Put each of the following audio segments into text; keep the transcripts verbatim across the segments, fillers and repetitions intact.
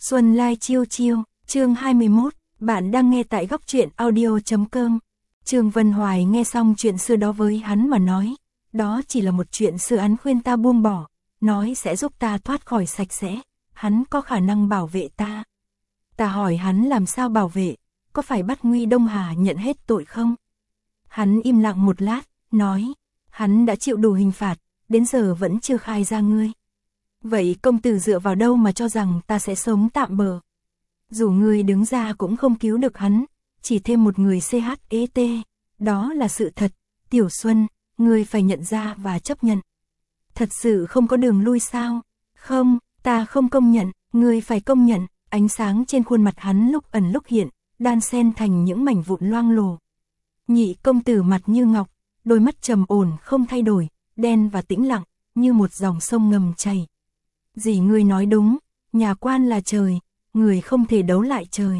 Xuân Lai chiêu chiêu, chương hai mươi mốt, bạn đang nghe tại góc truyện audio.com. Trương Vân Hoài nghe xong chuyện xưa đó với hắn mà nói, đó chỉ là một chuyện xưa, hắn khuyên ta buông bỏ, nói sẽ giúp ta thoát khỏi sạch sẽ, hắn có khả năng bảo vệ ta. Ta hỏi hắn làm sao bảo vệ, có phải bắt Nguy Đông Hà nhận hết tội không? Hắn im lặng một lát, nói, hắn đã chịu đủ hình phạt, đến giờ vẫn chưa khai ra ngươi. Vậy công tử dựa vào đâu mà cho rằng ta sẽ sống tạm bờ? Dù ngươi đứng ra cũng không cứu được hắn, chỉ thêm một người xê hát e tê, đó là sự thật. Tiểu Xuân, ngươi phải nhận ra và chấp nhận. Thật sự không có đường lui sao? Không, ta không công nhận, ngươi phải công nhận. Ánh sáng trên khuôn mặt hắn lúc ẩn lúc hiện, đan xen thành những mảnh vụn loang lổ. Nhị công tử mặt như ngọc, đôi mắt trầm ổn không thay đổi, đen và tĩnh lặng, như một dòng sông ngầm chảy. Dì ngươi nói đúng, nhà quan là trời, người không thể đấu lại trời.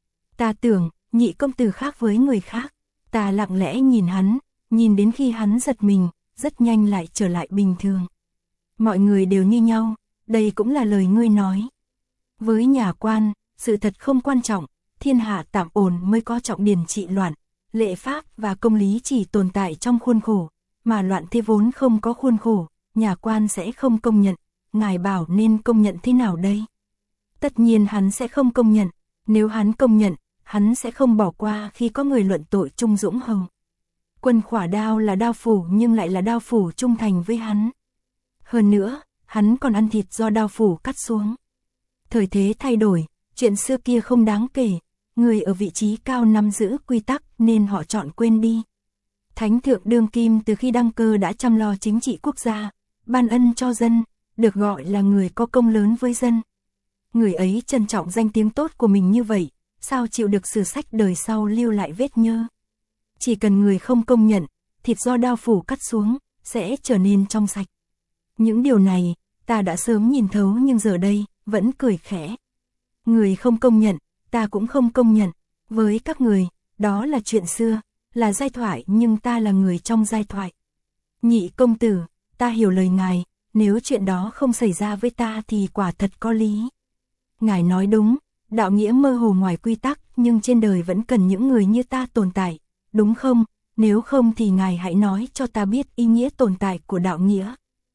Ta tưởng, nhị công tử khác với người khác. Ta lặng lẽ nhìn hắn, nhìn đến khi hắn giật mình, rất nhanh lại trở lại bình thường. Mọi người đều như nhau, đây cũng là lời ngươi nói. Với nhà quan, sự thật không quan trọng, thiên hạ tạm ổn mới có trọng điển trị loạn. Lệ pháp và công lý chỉ tồn tại trong khuôn khổ, mà loạn thế vốn không có khuôn khổ, nhà quan sẽ không công nhận. Ngài bảo nên công nhận thế nào đây? Tất nhiên hắn sẽ không công nhận, nếu hắn công nhận, hắn sẽ không bỏ qua khi có người luận tội Trung Dũng Hầu. Quân Khỏa Đao là đao phủ nhưng lại là đao phủ trung thành với hắn. Hơn nữa, hắn còn ăn thịt do đao phủ cắt xuống. Thời thế thay đổi, chuyện xưa kia không đáng kể, người ở vị trí cao nắm giữ quy tắc nên họ chọn quên đi. Thánh thượng đương kim từ khi đăng cơ đã chăm lo chính trị quốc gia, ban ân cho dân, được gọi là người có công lớn với dân. Người ấy trân trọng danh tiếng tốt của mình như vậy, sao chịu được sử sách đời sau lưu lại vết nhơ. Chỉ cần người không công nhận, thịt do đao phủ cắt xuống, sẽ trở nên trong sạch. Những điều này, ta đã sớm nhìn thấu nhưng giờ đây, vẫn cười khẽ. Người không công nhận, ta cũng không công nhận. Với các người, đó là chuyện xưa, là giai thoại nhưng ta là người trong giai thoại. Nhị công tử, ta hiểu lời ngài, nếu chuyện đó không xảy ra với ta thì quả thật có lý. Ngài nói đúng, đạo nghĩa mơ hồ ngoài quy tắc nhưng trên đời vẫn cần những người như ta tồn tại, đúng không? Nếu không thì ngài hãy nói cho ta biết ý nghĩa tồn tại của đạo nghĩa.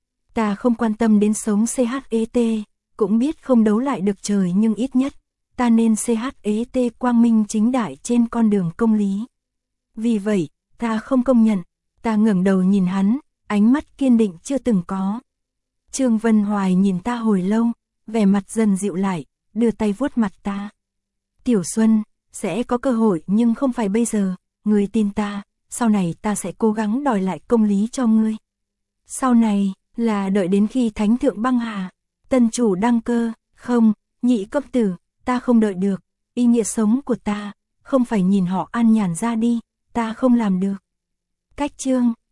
Ta không quan tâm đến sống xê hát e tê, cũng biết không đấu lại được trời nhưng ít nhất, ta nên xê hát e tê quang minh chính đại trên con đường công lý. Vì vậy, ta không công nhận, ta ngẩng đầu nhìn hắn, ánh mắt kiên định chưa từng có. Trương Vân Hoài nhìn ta hồi lâu, vẻ mặt dần dịu lại, đưa tay vuốt mặt ta. Tiểu Xuân, sẽ có cơ hội nhưng không phải bây giờ, ngươi tin ta, sau này ta sẽ cố gắng đòi lại công lý cho ngươi. Sau này, là đợi đến khi Thánh thượng băng hà, tân chủ đăng cơ, không, nhị công tử, ta không đợi được, ý nghĩa sống của ta, không phải nhìn họ an nhàn ra đi, ta không làm được. Cách chương